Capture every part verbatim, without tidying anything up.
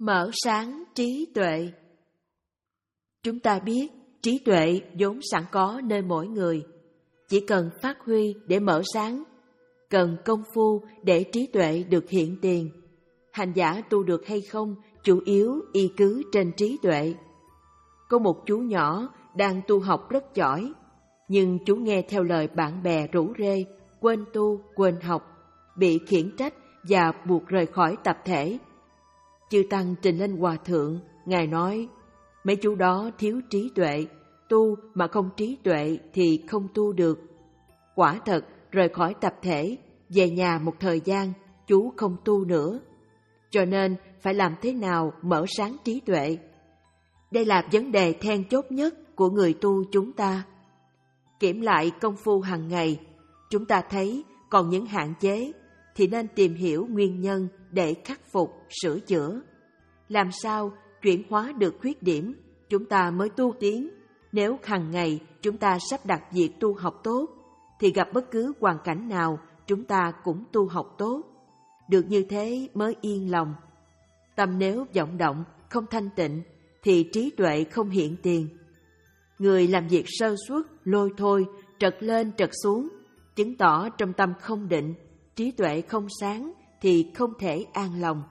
Mở sáng trí tuệ. Chúng ta biết trí tuệ vốn sẵn có nơi mỗi người, chỉ cần phát huy để mở sáng, cần công phu để trí tuệ được hiện tiền. Hành giả tu được hay không chủ yếu y cứ trên trí tuệ. Có một chú nhỏ đang tu học rất giỏi, nhưng chú nghe theo lời bạn bè rủ rê, quên tu, quên học, bị khiển trách và buộc rời khỏi tập thể. Chư Tăng trình lên Hòa Thượng, Ngài nói, mấy chú đó thiếu trí tuệ, tu mà không trí tuệ thì không tu được. Quả thật, rời khỏi tập thể, về nhà một thời gian, chú không tu nữa. Cho nên, phải làm thế nào mở sáng trí tuệ? Đây là vấn đề then chốt nhất của người tu chúng ta. Kiểm lại công phu hàng ngày, chúng ta thấy còn những hạn chế, thì nên tìm hiểu nguyên nhân để khắc phục, sửa chữa. Làm sao chuyển hóa được khuyết điểm, chúng ta mới tu tiến. Nếu hàng ngày chúng ta sắp đặt việc tu học tốt, thì gặp bất cứ hoàn cảnh nào chúng ta cũng tu học tốt. Được như thế mới yên lòng. Tâm nếu vọng động, không thanh tịnh, thì trí tuệ không hiện tiền. Người làm việc sơ suất, lôi thôi, trật lên trật xuống, chứng tỏ trong tâm không định, trí tuệ không sáng thì không thể an lòng.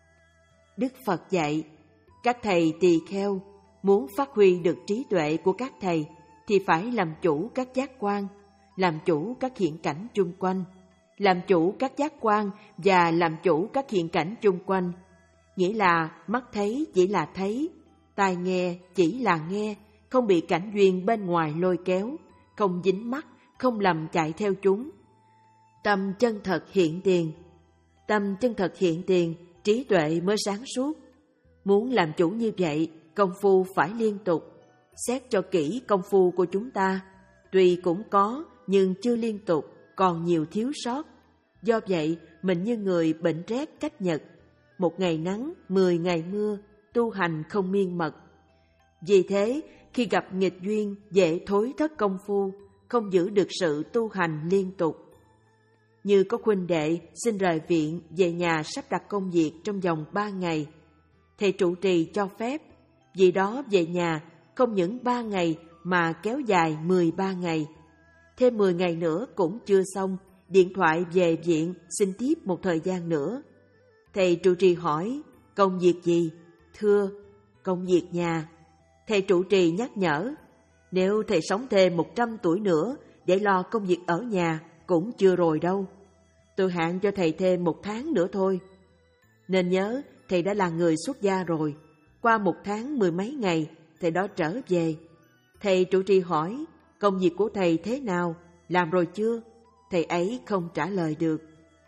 Đức Phật dạy, các thầy tỳ kheo muốn phát huy được trí tuệ của các thầy thì phải làm chủ các giác quan, làm chủ các hiện cảnh chung quanh, làm chủ các giác quan và làm chủ các hiện cảnh chung quanh. Nghĩa là mắt thấy chỉ là thấy, tai nghe chỉ là nghe, không bị cảnh duyên bên ngoài lôi kéo, không dính mắc, không lầm chạy theo chúng. Tâm chân thật hiện tiền. Tâm chân thật hiện tiền, trí tuệ mới sáng suốt. Muốn làm chủ như vậy, công phu phải liên tục. Xét cho kỹ công phu của chúng ta, tuy cũng có nhưng chưa liên tục, còn nhiều thiếu sót. Do vậy, mình như người bệnh rét cách nhật, một ngày nắng, mười ngày mưa, tu hành không miên mật. Vì thế, khi gặp nghịch duyên, dễ thối thất công phu, không giữ được sự tu hành liên tục. Như có huynh đệ xin rời viện về nhà sắp đặt công việc trong vòng ba ngày. Thầy trụ trì cho phép, vì đó về nhà không những ba ngày mà kéo dài mười ba ngày. Thêm mười ngày nữa cũng chưa xong, điện thoại về viện xin tiếp một thời gian nữa. Thầy trụ trì hỏi, công việc gì? Thưa, công việc nhà. Thầy trụ trì nhắc nhở, nếu thầy sống thêm một trăm tuổi nữa để lo công việc ở nhà cũng chưa rồi đâu. Tôi hạn cho thầy thêm một tháng nữa thôi. Nên nhớ, thầy đã là người xuất gia rồi. Qua một tháng mười mấy ngày, thầy đó trở về. Thầy trụ trì hỏi, công việc của thầy thế nào? Làm rồi chưa? Thầy ấy không trả lời được.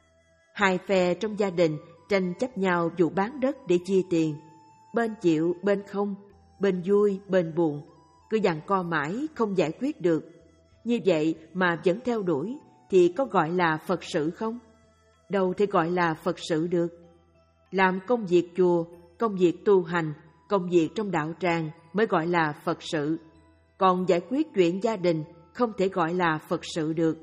Hai phe trong gia đình tranh chấp nhau vụ bán đất để chia tiền. Bên chịu, bên không, bên vui, bên buồn. Cứ giằng co mãi, không giải quyết được. Như vậy mà vẫn theo đuổi, thì có gọi là Phật sự không? Đâu thể gọi là Phật sự được. Làm công việc chùa, công việc tu hành, công việc trong đạo tràng mới gọi là Phật sự. Còn giải quyết chuyện gia đình không thể gọi là Phật sự được.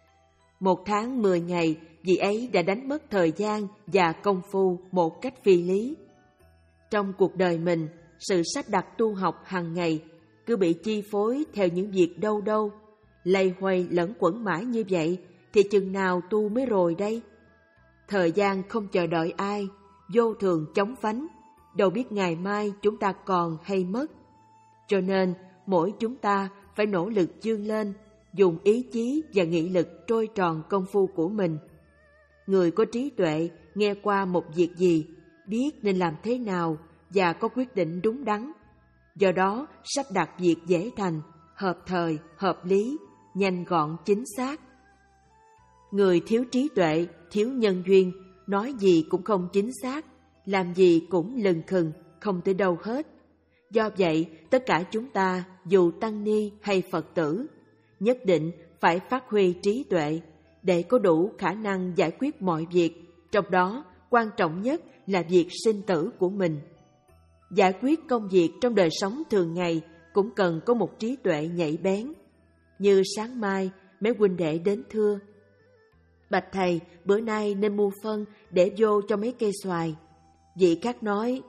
Một tháng mười ngày, vị ấy đã đánh mất thời gian và công phu một cách phi lý. Trong cuộc đời mình, sự sắp đặt tu học hàng ngày cứ bị chi phối theo những việc đâu đâu, lầy hoay lẫn quẩn mãi như vậy thì chừng nào tu mới rồi đây? Thời gian không chờ đợi ai, vô thường chóng vánh, đâu biết ngày mai chúng ta còn hay mất. Cho nên mỗi chúng ta phải nỗ lực vươn lên, dùng ý chí và nghị lực trôi tròn công phu của mình. Người có trí tuệ nghe qua một việc gì, biết nên làm thế nào và có quyết định đúng đắn. Do đó sắp đặt việc dễ thành, hợp thời, hợp lý, nhanh gọn, chính xác. Người thiếu trí tuệ, thiếu nhân duyên, nói gì cũng không chính xác, làm gì cũng lừng khừng, không tới đâu hết. Do vậy, tất cả chúng ta, dù tăng ni hay Phật tử, nhất định phải phát huy trí tuệ để có đủ khả năng giải quyết mọi việc, trong đó quan trọng nhất là việc sinh tử của mình. Giải quyết công việc trong đời sống thường ngày cũng cần có một trí tuệ nhạy bén. Như sáng mai, mấy huynh đệ đến thưa, bạch thầy, bữa nay nên mua phân để vô cho mấy cây xoài. Vị khác nói,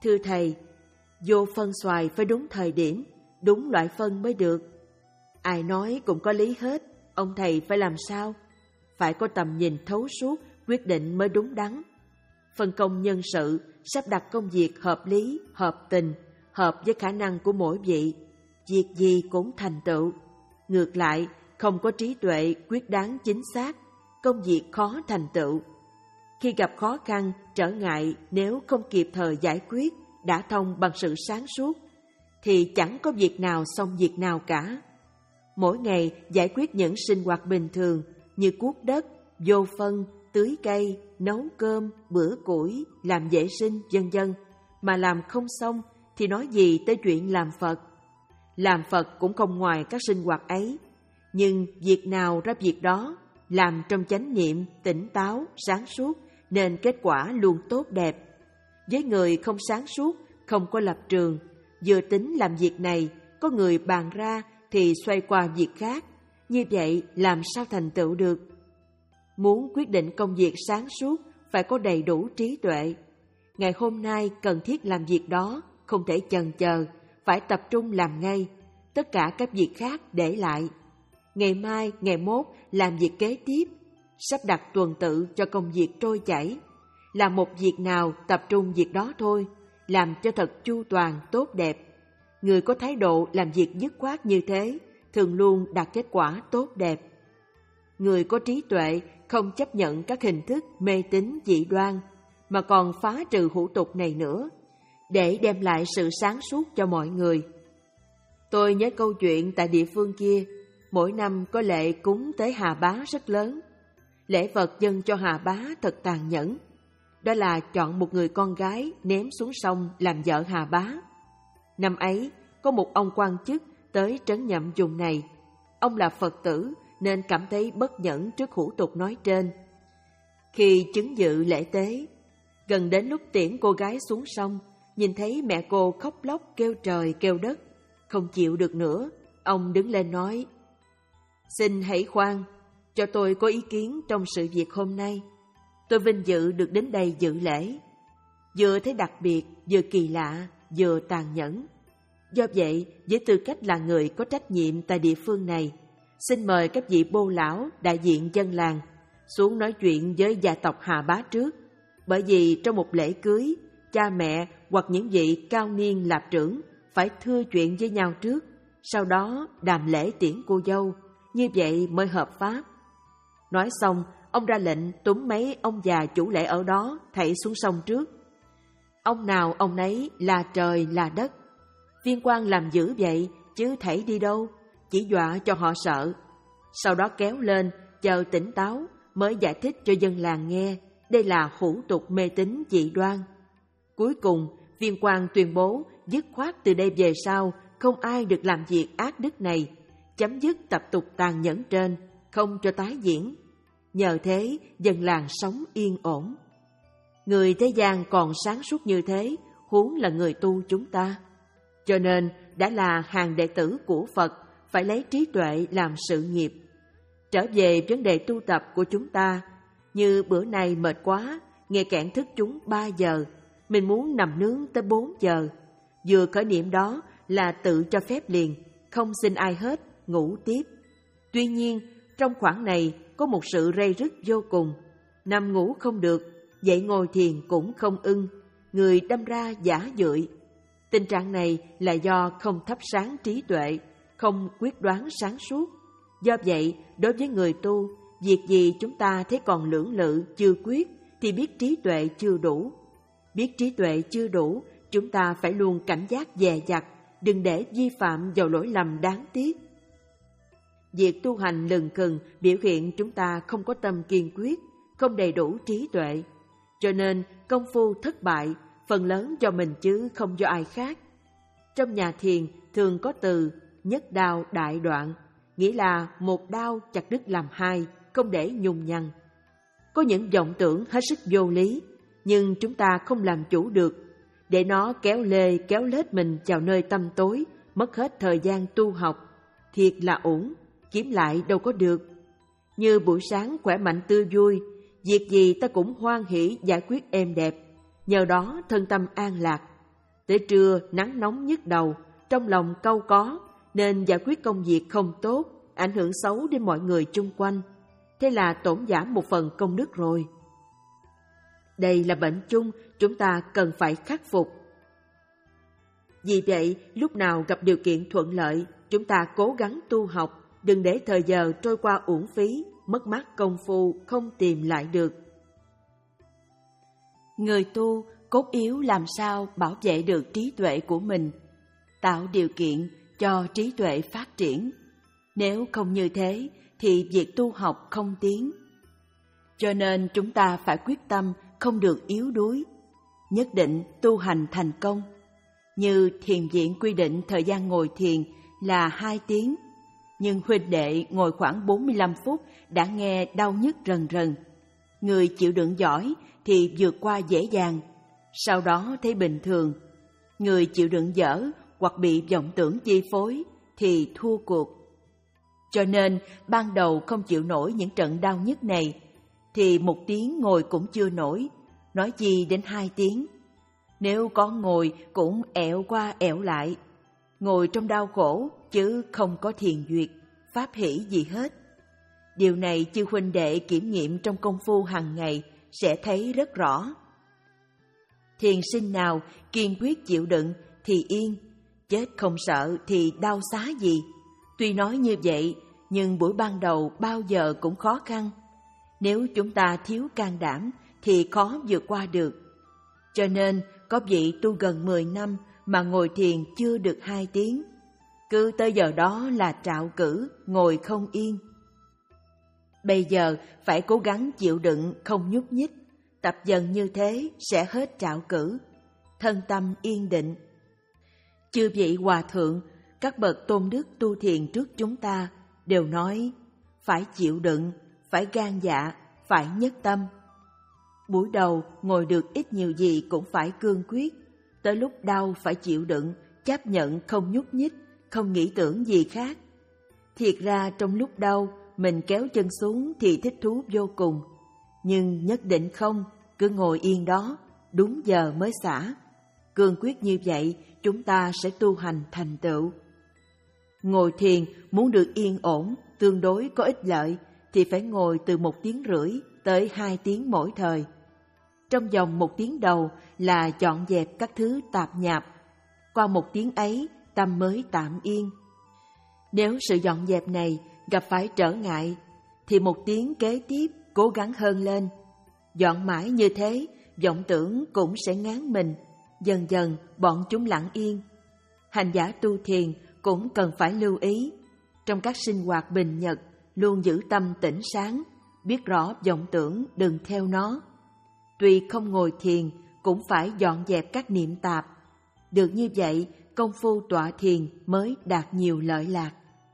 Thưa Thầy, vô phân xoài phải đúng thời điểm, đúng loại phân mới được. Ai nói cũng có lý hết, ông Thầy phải làm sao? Phải có tầm nhìn thấu suốt, quyết định mới đúng đắn. Phân công nhân sự, sắp đặt công việc hợp lý, hợp tình, hợp với khả năng của mỗi vị. Việc gì cũng thành tựu. Ngược lại, không có trí tuệ quyết đoán chính xác, công việc khó thành tựu. Khi gặp khó khăn, trở ngại nếu không kịp thời giải quyết, đã thông bằng sự sáng suốt, thì chẳng có việc nào xong việc nào cả. Mỗi ngày giải quyết những sinh hoạt bình thường như cuốc đất, vô phân, tưới cây, nấu cơm, bữa củi, làm vệ sinh, vân vân, mà làm không xong thì nói gì tới chuyện làm Phật. Làm Phật cũng không ngoài các sinh hoạt ấy, nhưng việc nào ra việc đó, làm trong chánh niệm, tỉnh táo, sáng suốt, nên kết quả luôn tốt đẹp. Với người không sáng suốt, không có lập trường, vừa tính làm việc này, có người bàn ra thì xoay qua việc khác, như vậy làm sao thành tựu được? Muốn quyết định công việc sáng suốt, phải có đầy đủ trí tuệ. Ngày hôm nay cần thiết làm việc đó, không thể chần chờ, phải tập trung làm ngay, tất cả các việc khác để lại. Ngày mai, ngày mốt làm việc kế tiếp, sắp đặt tuần tự cho công việc trôi chảy. Làm một việc nào tập trung việc đó thôi, làm cho thật chu toàn, tốt đẹp. Người có thái độ làm việc dứt khoát như thế, thường luôn đạt kết quả tốt đẹp. Người có trí tuệ không chấp nhận các hình thức mê tín dị đoan, mà còn phá trừ hủ tục này nữa, để đem lại sự sáng suốt cho mọi người. Tôi nhớ câu chuyện tại địa phương kia, mỗi năm có lệ cúng tế Hà Bá rất lớn. Lễ vật dâng cho Hà Bá thật tàn nhẫn. Đó là chọn một người con gái ném xuống sông làm vợ Hà Bá. Năm ấy, có một ông quan chức tới trấn nhậm vùng này. Ông là Phật tử nên cảm thấy bất nhẫn trước hủ tục nói trên. Khi chứng dự lễ tế, gần đến lúc tiễn cô gái xuống sông, nhìn thấy mẹ cô khóc lóc kêu trời kêu đất. Không chịu được nữa, ông đứng lên nói: "Xin hãy khoan, cho tôi có ý kiến trong sự việc hôm nay. Tôi vinh dự được đến đây dự lễ. Vừa thấy đặc biệt, vừa kỳ lạ, vừa tàn nhẫn. Do vậy, với tư cách là người có trách nhiệm tại địa phương này, xin mời các vị bô lão đại diện dân làng xuống nói chuyện với gia tộc Hà Bá trước. Bởi vì trong một lễ cưới, cha mẹ hoặc những vị cao niên lạp trưởng phải thưa chuyện với nhau trước, sau đó đàm lễ tiễn cô dâu, như vậy mới hợp pháp." Nói xong, ông ra lệnh túm mấy ông già chủ lễ ở đó thảy xuống sông trước. Ông nào ông nấy là trời là đất. Viên quan làm dữ vậy chứ thảy đi đâu, chỉ dọa cho họ sợ. Sau đó kéo lên, chờ tỉnh táo mới giải thích cho dân làng nghe đây là hủ tục mê tín dị đoan. Cuối cùng, viên quan tuyên bố dứt khoát từ đây về sau không ai được làm việc ác đức này, chấm dứt tập tục tàn nhẫn trên, không cho tái diễn. Nhờ thế, dân làng sống yên ổn. Người thế gian còn sáng suốt như thế, huống là người tu chúng ta. Cho nên, đã là hàng đệ tử của Phật, phải lấy trí tuệ làm sự nghiệp. Trở về vấn đề tu tập của chúng ta, như bữa nay mệt quá, nghe kẽn thức chúng ba giờ, mình muốn nằm nướng tới bốn giờ. Vừa khởi niệm đó là tự cho phép liền, không xin ai hết, ngủ tiếp. Tuy nhiên, trong khoảng này có một sự ray rứt vô cùng. Nằm ngủ không được, dậy ngồi thiền cũng không ưng, người đâm ra giả dưỡi. Tình trạng này là do không thắp sáng trí tuệ, không quyết đoán sáng suốt. Do vậy, đối với người tu, việc gì chúng ta thấy còn lưỡng lự, chưa quyết, thì biết trí tuệ chưa đủ. Biết trí tuệ chưa đủ, chúng ta phải luôn cảnh giác dè dặt, đừng để vi phạm vào lỗi lầm đáng tiếc. Việc tu hành lừng khừng biểu hiện chúng ta không có tâm kiên quyết, không đầy đủ trí tuệ. Cho nên công phu thất bại, phần lớn do mình chứ không do ai khác. Trong nhà thiền thường có từ nhất đao đại đoạn, nghĩa là một đao chặt đứt làm hai, không để nhùng nhằng. Có những vọng tưởng hết sức vô lý, nhưng chúng ta không làm chủ được, để nó kéo lê kéo lết mình vào nơi tăm tối, mất hết thời gian tu học. Thiệt là uổng, kiếm lại đâu có được. Như buổi sáng khỏe mạnh tươi vui, việc gì ta cũng hoan hỷ giải quyết êm đẹp, nhờ đó thân tâm an lạc. Tới trưa nắng nóng nhức đầu, trong lòng cau có, nên giải quyết công việc không tốt, ảnh hưởng xấu đến mọi người chung quanh. Thế là tổn giảm một phần công đức rồi. Đây là bệnh chung, chúng ta cần phải khắc phục. Vì vậy, lúc nào gặp điều kiện thuận lợi, chúng ta cố gắng tu học, đừng để thời giờ trôi qua uổng phí, mất mát công phu không tìm lại được. Người tu cốt yếu làm sao bảo vệ được trí tuệ của mình, tạo điều kiện cho trí tuệ phát triển. Nếu không như thế thì việc tu học không tiến. Cho nên chúng ta phải quyết tâm không được yếu đuối, nhất định tu hành thành công. Như thiền viện quy định thời gian ngồi thiền là hai tiếng, nhưng huynh đệ ngồi khoảng bốn mươi lăm phút đã nghe đau nhức rần rần. Người chịu đựng giỏi thì vượt qua dễ dàng, sau đó thấy bình thường. Người chịu đựng dở hoặc bị vọng tưởng chi phối thì thua cuộc. Cho nên ban đầu không chịu nổi những trận đau nhức này thì một tiếng ngồi cũng chưa nổi, nói gì đến hai tiếng. Nếu có ngồi cũng ẹo qua ẹo lại, ngồi trong đau khổ chứ không có thiền duyệt, pháp hỷ gì hết. Điều này chư huynh đệ kiểm nghiệm trong công phu hàng ngày sẽ thấy rất rõ. Thiền sinh nào kiên quyết chịu đựng thì yên, chết không sợ thì đau xá gì. Tuy nói như vậy, nhưng buổi ban đầu bao giờ cũng khó khăn. Nếu chúng ta thiếu can đảm thì khó vượt qua được. Cho nên có vị tu gần mười năm mà ngồi thiền chưa được hai tiếng. Cứ tới giờ đó là trạo cử, ngồi không yên. Bây giờ phải cố gắng chịu đựng không nhúc nhích, tập dần như thế sẽ hết trạo cử, thân tâm yên định. Chư vị hòa thượng, các bậc tôn đức tu thiền trước chúng ta đều nói phải chịu đựng, phải gan dạ, phải nhất tâm. Buổi đầu ngồi được ít nhiều gì cũng phải cương quyết, tới lúc đau phải chịu đựng, chấp nhận không nhúc nhích, không nghĩ tưởng gì khác. Thiệt ra trong lúc đau, mình kéo chân xuống thì thích thú vô cùng, nhưng nhất định không, cứ ngồi yên đó, đúng giờ mới xả. Cương quyết như vậy, chúng ta sẽ tu hành thành tựu. Ngồi thiền muốn được yên ổn, tương đối có ích lợi, thì phải ngồi từ một tiếng rưỡi tới hai tiếng mỗi thời. Trong vòng một tiếng đầu là dọn dẹp các thứ tạp nhạp, qua một tiếng ấy tâm mới tạm yên. Nếu sự dọn dẹp này gặp phải trở ngại, thì một tiếng kế tiếp cố gắng hơn lên. Dọn mãi như thế, vọng tưởng cũng sẽ ngán mình, dần dần bọn chúng lặng yên. Hành giả tu thiền cũng cần phải lưu ý, trong các sinh hoạt bình nhật luôn giữ tâm tỉnh sáng, biết rõ vọng tưởng đừng theo nó. Tuy không ngồi thiền cũng phải dọn dẹp các niệm tạp. Được như vậy, công phu tọa thiền mới đạt nhiều lợi lạc.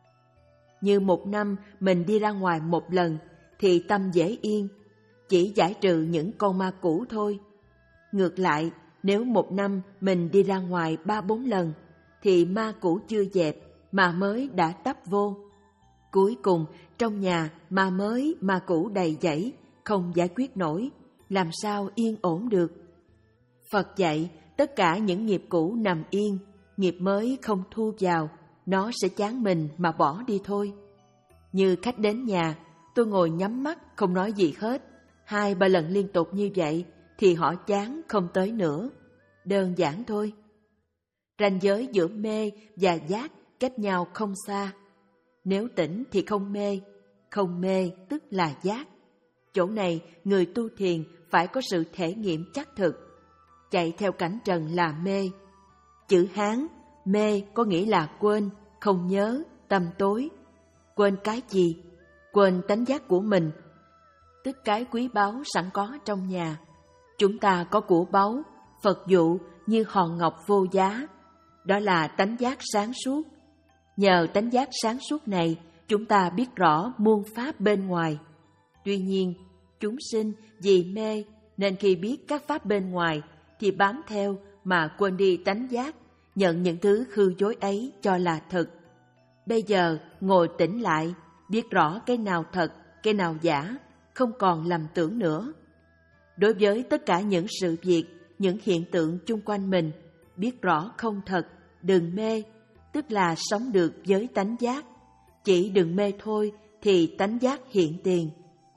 Như một năm mình đi ra ngoài một lần thì tâm dễ yên, chỉ giải trừ những con ma cũ thôi. Ngược lại, nếu một năm mình đi ra ngoài ba bốn lần thì ma cũ chưa dẹp, ma mới đã tấp vô. Cuối cùng trong nhà ma mới ma cũ đầy dẫy, không giải quyết nổi, làm sao yên ổn được. Phật dạy tất cả những nghiệp cũ nằm yên, nghiệp mới không thu vào, nó sẽ chán mình mà bỏ đi thôi. Như khách đến nhà, tôi ngồi nhắm mắt không nói gì hết, hai ba lần liên tục như vậy thì họ chán không tới nữa. Đơn giản thôi. Ranh giới giữa mê và giác cách nhau không xa. Nếu tỉnh thì không mê, không mê tức là giác. Chỗ này người tu thiền phải có sự thể nghiệm chắc thực. Chạy theo cảnh trần là mê. Chữ Hán mê có nghĩa là quên, không nhớ, tâm tối. Quên cái gì? Quên tánh giác của mình, tức cái quý báu sẵn có trong nhà. Chúng ta có của báu, Phật dụ như hòn ngọc vô giá, đó là tánh giác sáng suốt. Nhờ tánh giác sáng suốt này, chúng ta biết rõ muôn pháp bên ngoài. Tuy nhiên, chúng sinh vì mê nên khi biết các pháp bên ngoài thì bám theo mà quên đi tánh giác, nhận những thứ hư dối ấy cho là thật. Bây giờ ngồi tĩnh lại, biết rõ cái nào thật, cái nào giả, không còn lầm tưởng nữa. Đối với tất cả những sự việc, những hiện tượng chung quanh mình biết rõ không thật, đừng mê, tức là sống được với tánh giác. Chỉ đừng mê thôi thì tánh giác hiện tiền.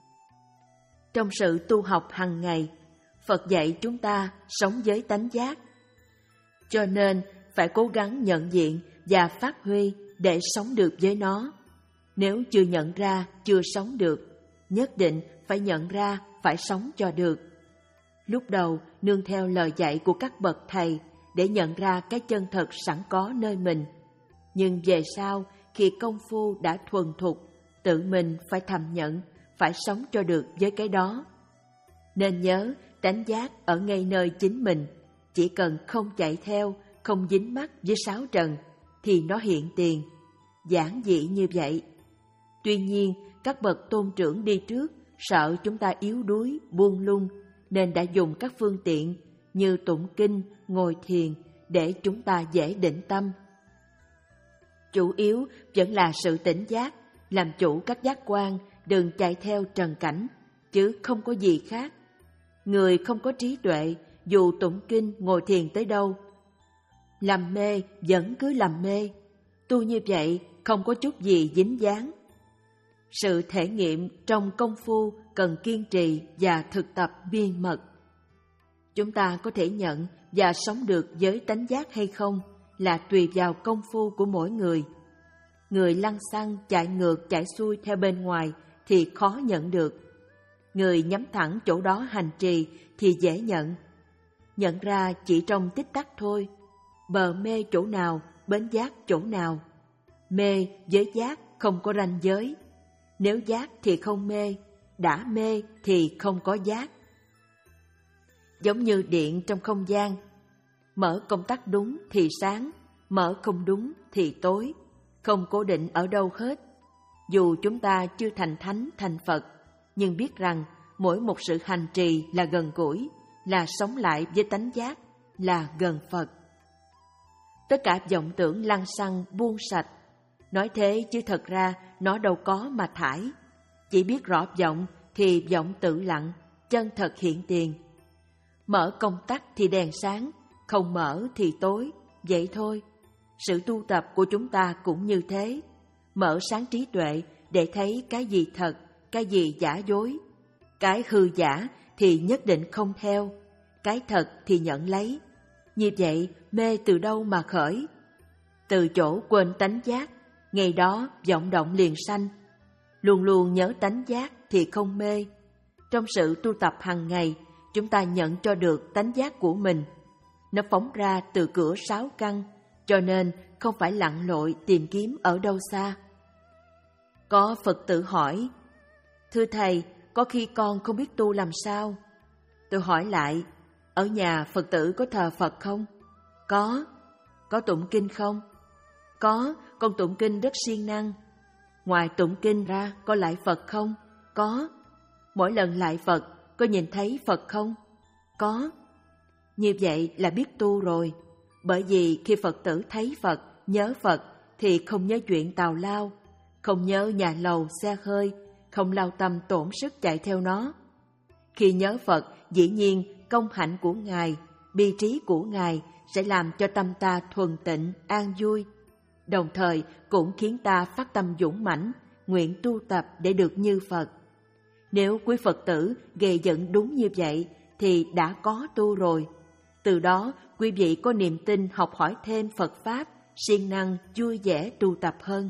Trong sự tu học hàng ngày, Phật dạy chúng ta sống với tánh giác. Cho nên phải cố gắng nhận diện và phát huy để sống được với nó. Nếu chưa nhận ra, chưa sống được, nhất định phải nhận ra, phải sống cho được. Lúc đầu nương theo lời dạy của các bậc thầy để nhận ra cái chân thật sẵn có nơi mình. Nhưng về sau, khi công phu đã thuần thục, tự mình phải thầm nhận, phải sống cho được với cái đó. Nên nhớ, tánh giác ở ngay nơi chính mình, chỉ cần không chạy theo, không dính mắc với sáu trần, thì nó hiện tiền. Giản dị như vậy. Tuy nhiên, các bậc tôn trưởng đi trước sợ chúng ta yếu đuối, buông lung, nên đã dùng các phương tiện như tụng kinh, ngồi thiền để chúng ta dễ định tâm. Chủ yếu vẫn là sự tỉnh giác, làm chủ các giác quan, đừng chạy theo trần cảnh, chứ không có gì khác. Người không có trí tuệ, dù tụng kinh, ngồi thiền tới đâu, làm mê vẫn cứ làm mê. Tu như vậy không có chút gì dính dáng. Sự thể nghiệm trong công phu cần kiên trì và thực tập miên mật. Chúng ta có thể nhận và sống được với tánh giác hay không là tùy vào công phu của mỗi người. Người lăng xăng chạy ngược chạy xuôi theo bên ngoài thì khó nhận được. Người nhắm thẳng chỗ đó hành trì thì dễ nhận. Nhận ra chỉ trong tích tắc thôi. Bờ mê chỗ nào, bến giác chỗ nào. Mê với giác không có ranh giới. Nếu giác thì không mê, đã mê thì không có giác. Giống như điện trong không gian, mở công tắc đúng thì sáng, mở không đúng thì tối, không cố định ở đâu hết. Dù chúng ta chưa thành thánh thành Phật, nhưng biết rằng mỗi một sự hành trì là gần gũi, là sống lại với tánh giác, là gần Phật. Tất cả vọng tưởng lăng xăng buông sạch. Nói thế chứ thật ra nó đâu có mà thải. Chỉ biết rõ vọng thì vọng tự lặng, chân thật hiện tiền. Mở công tắc thì đèn sáng, không mở thì tối, vậy thôi. Sự tu tập của chúng ta cũng như thế. Mở sáng trí tuệ để thấy cái gì thật, cái gì giả dối. Cái hư giả thì nhất định không theo, cái thật thì nhận lấy. Như vậy mê từ đâu mà khởi? Từ chỗ quên tánh giác, ngày đó vọng động liền sanh. Luôn luôn nhớ tánh giác thì không mê. Trong sự tu tập hàng ngày, chúng ta nhận cho được tánh giác của mình. Nó phóng ra từ cửa sáu căn, cho nên không phải lặn lội tìm kiếm ở đâu xa. Có Phật tử hỏi, thưa Thầy, có khi con không biết tu làm sao? Tôi hỏi lại, ở nhà Phật tử có thờ Phật không? Có. Có tụng kinh không? Có, con tụng kinh rất siêng năng. Ngoài tụng kinh ra, có lạy Phật không? Có. Mỗi lần lạy Phật, có nhìn thấy Phật không? Có. Như vậy là biết tu rồi. Bởi vì khi Phật tử thấy Phật, nhớ Phật, thì không nhớ chuyện tào lao, không nhớ nhà lầu, xe hơi, không lao tâm tổn sức chạy theo nó. Khi nhớ Phật, dĩ nhiên công hạnh của Ngài, bi trí của Ngài sẽ làm cho tâm ta thuần tịnh, an vui. Đồng thời cũng khiến ta phát tâm dũng mãnh, nguyện tu tập để được như Phật. Nếu quý Phật tử gây dựng đúng như vậy thì đã có tu rồi. Từ đó quý vị có niềm tin học hỏi thêm Phật Pháp, siêng năng, vui vẻ tu tập hơn.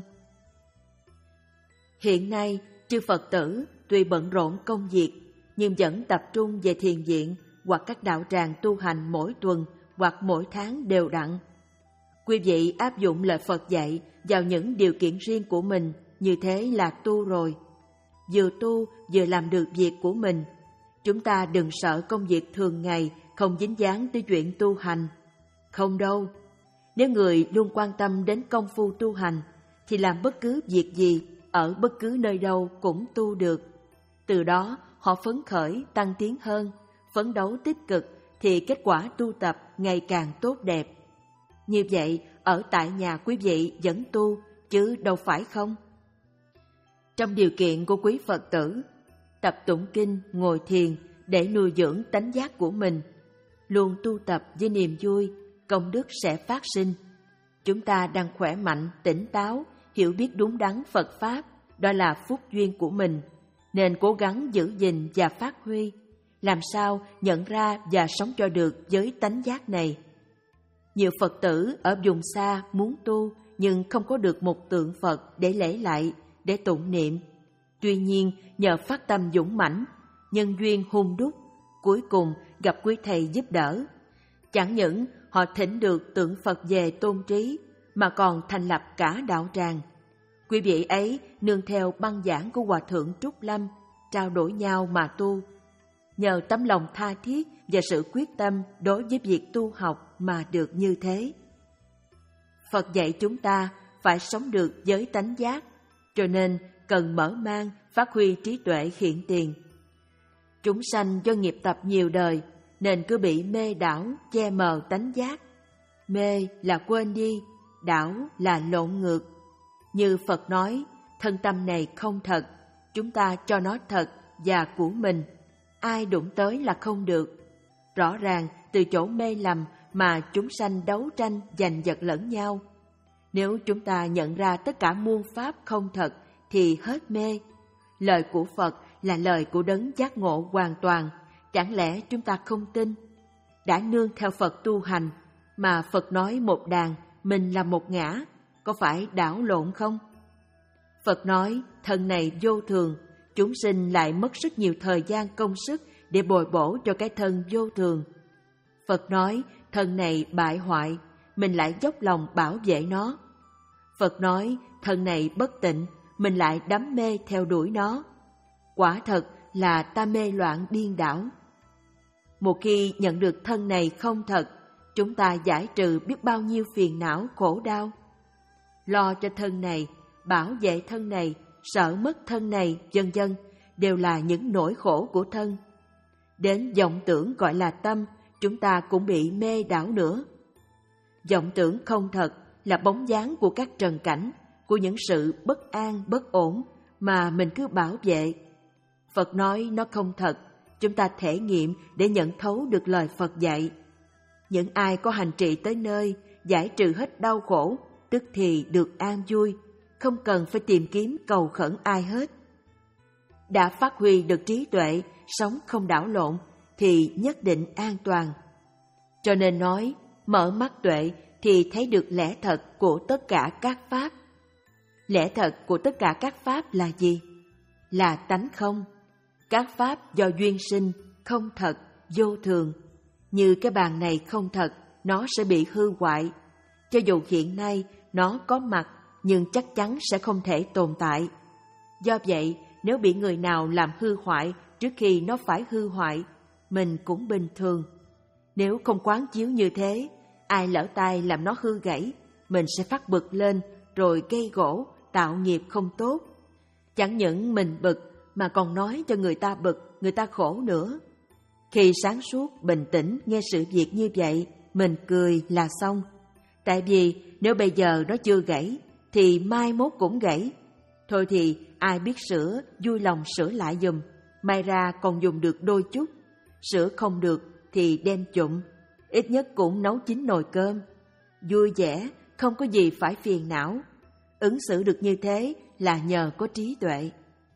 Hiện nay, chư Phật tử tuy bận rộn công việc, nhưng vẫn tập trung về thiền viện hoặc các đạo tràng tu hành mỗi tuần hoặc mỗi tháng đều đặn. Quý vị áp dụng lời Phật dạy vào những điều kiện riêng của mình, như thế là tu rồi. Vừa tu vừa làm được việc của mình. Chúng ta đừng sợ công việc thường ngày không dính dáng tới chuyện tu hành. Không đâu. Nếu người luôn quan tâm đến công phu tu hành, thì làm bất cứ việc gì, ở bất cứ nơi đâu cũng tu được. Từ đó họ phấn khởi, tăng tiến hơn, phấn đấu tích cực, thì kết quả tu tập ngày càng tốt đẹp. Như vậy, ở tại nhà quý vị vẫn tu, chứ đâu phải không? Trong điều kiện của quý Phật tử, tập tụng kinh, ngồi thiền để nuôi dưỡng tánh giác của mình, luôn tu tập với niềm vui, công đức sẽ phát sinh. Chúng ta đang khỏe mạnh, tỉnh táo, hiểu biết đúng đắn Phật Pháp, đó là phúc duyên của mình, nên cố gắng giữ gìn và phát huy, làm sao nhận ra và sống cho được giới tánh giác này. Nhiều Phật tử ở vùng xa muốn tu nhưng không có được một tượng Phật để lễ lại, để tụng niệm. Tuy nhiên nhờ phát tâm dũng mãnh, nhân duyên hung đúc, cuối cùng gặp quý thầy giúp đỡ. Chẳng những họ thỉnh được tượng Phật về tôn trí, mà còn thành lập cả đạo tràng. Quý vị ấy nương theo băng giảng của Hòa Thượng Trúc Lâm, trao đổi nhau mà tu. Nhờ tấm lòng tha thiết và sự quyết tâm đối với việc tu học mà được như thế. Phật dạy chúng ta phải sống được giới tánh giác, cho nên cần mở mang, phát huy trí tuệ hiện tiền. Chúng sanh do nghiệp tập nhiều đời, nên cứ bị mê đảo, che mờ tánh giác. Mê là quên đi, đảo là lộn ngược. Như Phật nói, thân tâm này không thật, chúng ta cho nó thật và của mình. Ai đụng tới là không được. Rõ ràng từ chỗ mê lầm mà chúng sanh đấu tranh giành giật lẫn nhau. Nếu chúng ta nhận ra tất cả muôn pháp không thật thì hết mê. Lời của Phật là lời của đấng giác ngộ hoàn toàn, chẳng lẽ chúng ta không tin? Đã nương theo Phật tu hành, mà Phật nói một đàn, mình là một ngã, có phải đảo lộn không? Phật nói thân này vô thường, chúng sinh lại mất rất nhiều thời gian công sức để bồi bổ cho cái thân vô thường. Phật nói thân này bại hoại, mình lại dốc lòng bảo vệ nó. Phật nói thân này bất tịnh, mình lại đắm mê theo đuổi nó. Quả thật là ta mê loạn điên đảo. Một khi nhận được thân này không thật, chúng ta giải trừ biết bao nhiêu phiền não khổ đau. Lo cho thân này, bảo vệ thân này, sợ mất thân này, vân vân, đều là những nỗi khổ của thân. Đến vọng tưởng gọi là tâm, chúng ta cũng bị mê đảo nữa. Vọng tưởng không thật là bóng dáng của các trần cảnh, của những sự bất an, bất ổn mà mình cứ bảo vệ. Phật nói nó không thật, chúng ta thể nghiệm để nhận thấu được lời Phật dạy. Những ai có hành trì tới nơi, giải trừ hết đau khổ, tức thì được an vui, không cần phải tìm kiếm cầu khẩn ai hết. Đã phát huy được trí tuệ, sống không đảo lộn, thì nhất định an toàn. Cho nên nói, mở mắt tuệ thì thấy được lẽ thật của tất cả các pháp. Lẽ thật của tất cả các pháp là gì? Là tánh không. Các pháp do duyên sinh, không thật, vô thường. Như cái bàn này không thật, nó sẽ bị hư hoại. Cho dù hiện nay nó có mặt, nhưng chắc chắn sẽ không thể tồn tại. Do vậy, nếu bị người nào làm hư hoại trước khi nó phải hư hoại, mình cũng bình thường. Nếu không quán chiếu như thế, ai lỡ tay làm nó hư gãy, mình sẽ phát bực lên rồi gây gỗ, tạo nghiệp không tốt. Chẳng những mình bực mà còn nói cho người ta bực, người ta khổ nữa. Khi sáng suốt, bình tĩnh nghe sự việc như vậy, mình cười là xong. Tại vì nếu bây giờ nó chưa gãy, thì mai mốt cũng gãy. Thôi thì ai biết sửa, vui lòng sửa lại giùm, may ra còn dùng được đôi chút. Sửa không được thì đem trụng, ít nhất cũng nấu chín nồi cơm. Vui vẻ, không có gì phải phiền não. Ứng xử được như thế là nhờ có trí tuệ.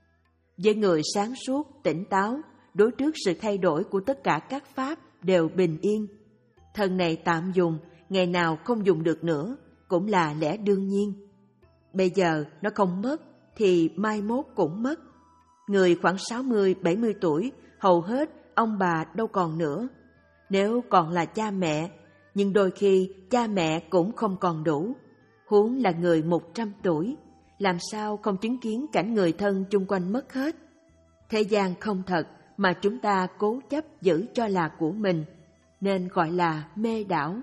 Với người sáng suốt, tỉnh táo, đối trước sự thay đổi của tất cả các pháp đều bình yên. Thân này tạm dùng, ngày nào không dùng được nữa, cũng là lẽ đương nhiên. Bây giờ nó không mất, thì mai mốt cũng mất. Người khoảng sáu mươi bảy mươi tuổi, hầu hết ông bà đâu còn nữa. Nếu còn là cha mẹ, nhưng đôi khi cha mẹ cũng không còn đủ. Huống là người một trăm tuổi, làm sao không chứng kiến cảnh người thân chung quanh mất hết. Thế gian không thật mà chúng ta cố chấp giữ cho là của mình, nên gọi là mê đảo.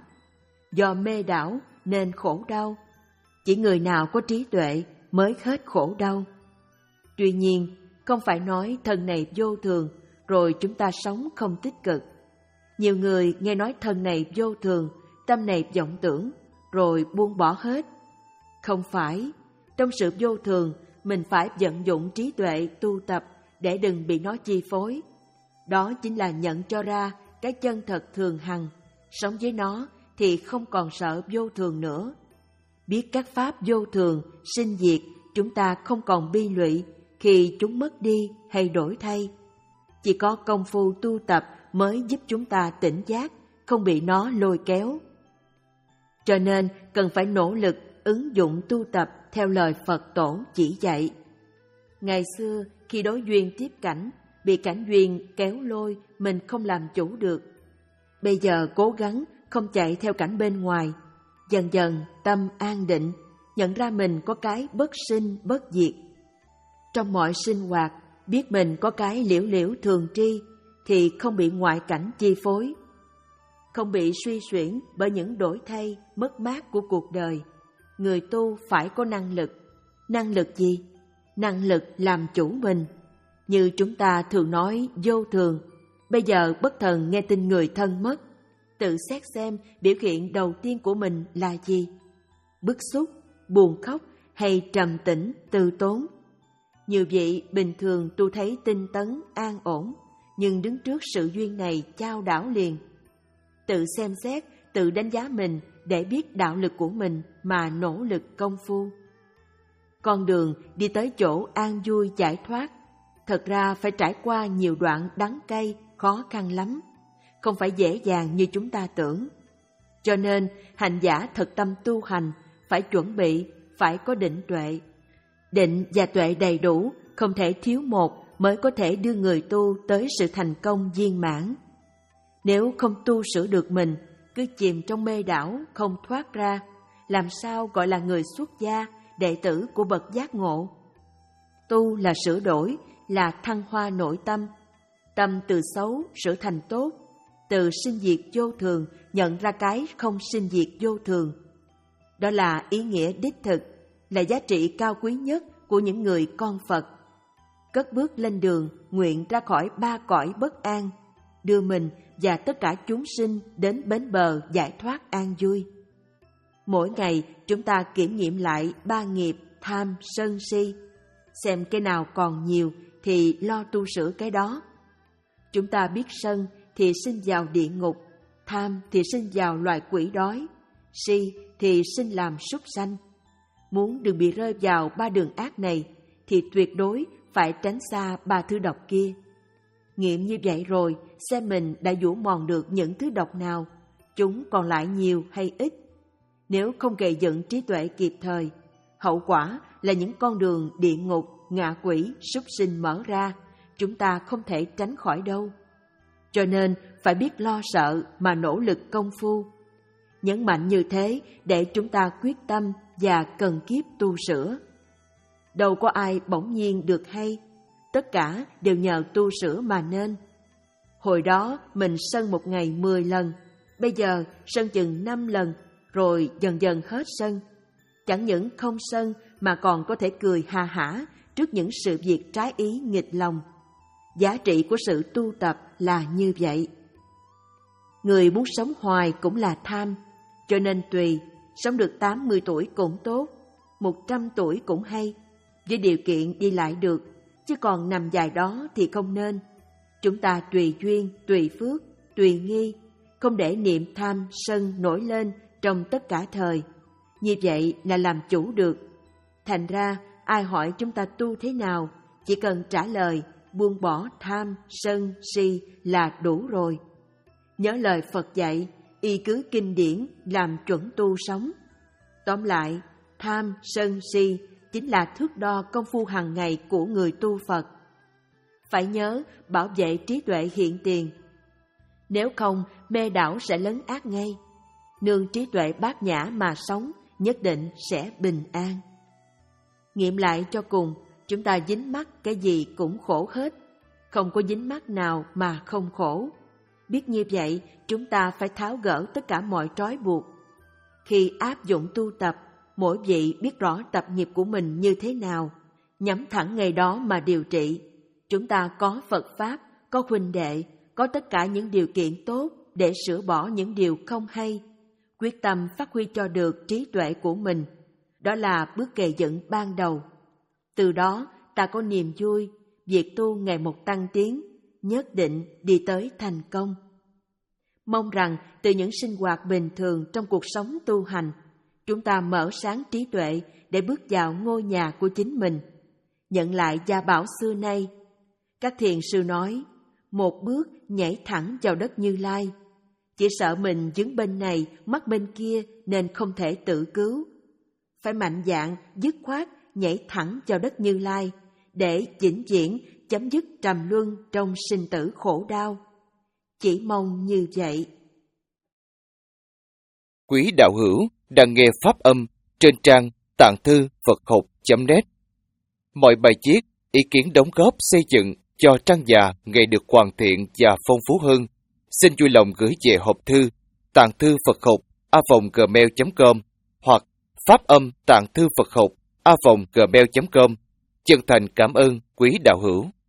Do mê đảo nên khổ đau. Chỉ người nào có trí tuệ mới hết khổ đau. Tuy nhiên, không phải nói thân này vô thường, rồi chúng ta sống không tích cực. Nhiều người nghe nói thân này vô thường, tâm này vọng tưởng, rồi buông bỏ hết. Không phải, trong sự vô thường, mình phải vận dụng trí tuệ tu tập để đừng bị nó chi phối. Đó chính là nhận cho ra cái chân thật thường hằng, sống với nó thì không còn sợ vô thường nữa. Biết các pháp vô thường, sinh diệt, chúng ta không còn bi lụy khi chúng mất đi hay đổi thay. Chỉ có công phu tu tập mới giúp chúng ta tỉnh giác, không bị nó lôi kéo. Cho nên cần phải nỗ lực ứng dụng tu tập theo lời Phật Tổ chỉ dạy. Ngày xưa khi đối duyên tiếp cảnh, bị cảnh duyên kéo lôi, mình không làm chủ được. Bây giờ cố gắng không chạy theo cảnh bên ngoài. Dần dần tâm an định, nhận ra mình có cái bất sinh bất diệt. Trong mọi sinh hoạt, biết mình có cái liễu liễu thường tri, thì không bị ngoại cảnh chi phối, không bị suy xuyển bởi những đổi thay, mất mát của cuộc đời. Người tu phải có năng lực. Năng lực gì? Năng lực làm chủ mình. Như chúng ta thường nói vô thường, bây giờ bất thần nghe tin người thân mất, tự xét xem biểu hiện đầu tiên của mình là gì? Bức xúc, buồn khóc hay trầm tĩnh, từ tốn? Như vậy bình thường tu thấy tinh tấn, an ổn, nhưng đứng trước sự duyên này chao đảo liền. Tự xem xét, tự đánh giá mình để biết đạo lực của mình mà nỗ lực công phu. Con đường đi tới chỗ an vui giải thoát, thật ra phải trải qua nhiều đoạn đắng cay, khó khăn lắm, không phải dễ dàng như chúng ta tưởng. Cho nên hành giả thật tâm tu hành phải chuẩn bị, phải có định tuệ. Định và tuệ đầy đủ, không thể thiếu một mới có thể đưa người tu tới sự thành công viên mãn. Nếu không tu sửa được mình, cứ chìm trong mê đảo không thoát ra, làm sao gọi là người xuất gia, đệ tử của bậc giác ngộ? Tu là sửa đổi, là thăng hoa nội tâm. Tâm từ xấu sửa thành tốt, từ sinh diệt vô thường nhận ra cái không sinh diệt vô thường. Đó là ý nghĩa đích thực, là giá trị cao quý nhất của những người con Phật. Cất bước lên đường, nguyện ra khỏi ba cõi bất an, đưa mình và tất cả chúng sinh đến bến bờ giải thoát an vui. Mỗi ngày chúng ta kiểm nghiệm lại ba nghiệp tham, sân, si, xem cái nào còn nhiều thì lo tu sửa cái đó. Chúng ta biết sân thì sinh vào địa ngục, tham thì sinh vào loài quỷ đói, si thì sinh làm súc sanh. Muốn đừng bị rơi vào ba đường ác này thì tuyệt đối phải tránh xa ba thứ độc kia. Nghiệm như vậy rồi, xem mình đã vũ mòn được những thứ độc nào, chúng còn lại nhiều hay ít. Nếu không gây dựng trí tuệ kịp thời, hậu quả là những con đường địa ngục, ngạ quỷ, súc sinh mở ra, chúng ta không thể tránh khỏi đâu. Cho nên phải biết lo sợ mà nỗ lực công phu. Nhấn mạnh như thế để chúng ta quyết tâm và cần kiếp tu sửa. Đâu có ai bỗng nhiên được hay, tất cả đều nhờ tu sửa mà nên. Hồi đó mình sân một ngày mười lần, bây giờ sân chừng năm lần, rồi dần dần hết sân. Chẳng những không sân mà còn có thể cười ha hả trước những sự việc trái ý nghịch lòng. Giá trị của sự tu tập là như vậy. Người muốn sống hoài cũng là tham, cho nên tùy, sống được tám mươi tuổi cũng tốt, một trăm tuổi cũng hay, với điều kiện đi lại được, chứ còn nằm dài đó thì không nên. Chúng ta tùy duyên, tùy phước, tùy nghi, không để niệm tham, sân nổi lên trong tất cả thời. Như vậy là làm chủ được. Thành ra, ai hỏi chúng ta tu thế nào, chỉ cần trả lời buông bỏ tham, sân, si là đủ rồi. Nhớ lời Phật dạy, y cứ kinh điển làm chuẩn tu sống. Tóm lại, tham, sân, si chính là thước đo công phu hàng ngày của người tu Phật. Phải nhớ bảo vệ trí tuệ hiện tiền. Nếu không, mê đảo sẽ lấn át ngay. Nương trí tuệ bát nhã mà sống, nhất định sẽ bình an. Nghiệm lại cho cùng, chúng ta dính mắc cái gì cũng khổ hết. Không có dính mắc nào mà không khổ. Biết như vậy, chúng ta phải tháo gỡ tất cả mọi trói buộc. Khi áp dụng tu tập, mỗi vị biết rõ tập nghiệp của mình như thế nào, nhắm thẳng ngày đó mà điều trị. Chúng ta có Phật Pháp, có huynh đệ, có tất cả những điều kiện tốt để sửa bỏ những điều không hay. Quyết tâm phát huy cho được trí tuệ của mình. Đó là bước gây dựng ban đầu. Từ đó ta có niềm vui, việc tu ngày một tăng tiến, nhất định đi tới thành công. Mong rằng từ những sinh hoạt bình thường trong cuộc sống tu hành, chúng ta mở sáng trí tuệ để bước vào ngôi nhà của chính mình, nhận lại gia bảo xưa nay. Các thiền sư nói, một bước nhảy thẳng vào đất Như Lai. Chỉ sợ mình đứng bên này, mắc bên kia nên không thể tự cứu. Phải mạnh dạn, dứt khoát, nhảy thẳng vào đất Như Lai, để vĩnh viễn chấm dứt trầm luân trong sinh tử khổ đau. Chỉ mong như vậy. Quý đạo hữu đang nghe pháp âm trên trang tạng thư Phật học chấm net. Mọi bài viết, ý kiến đóng góp xây dựng cho trang già ngày được hoàn thiện và phong phú hơn, xin vui lòng gửi về hộp thư tạng thư Phật học a vòng gmail chấm com hoặc pháp âm tạng thư Phật học a vòng gmail chấm com. Chân thành cảm ơn quý đạo hữu.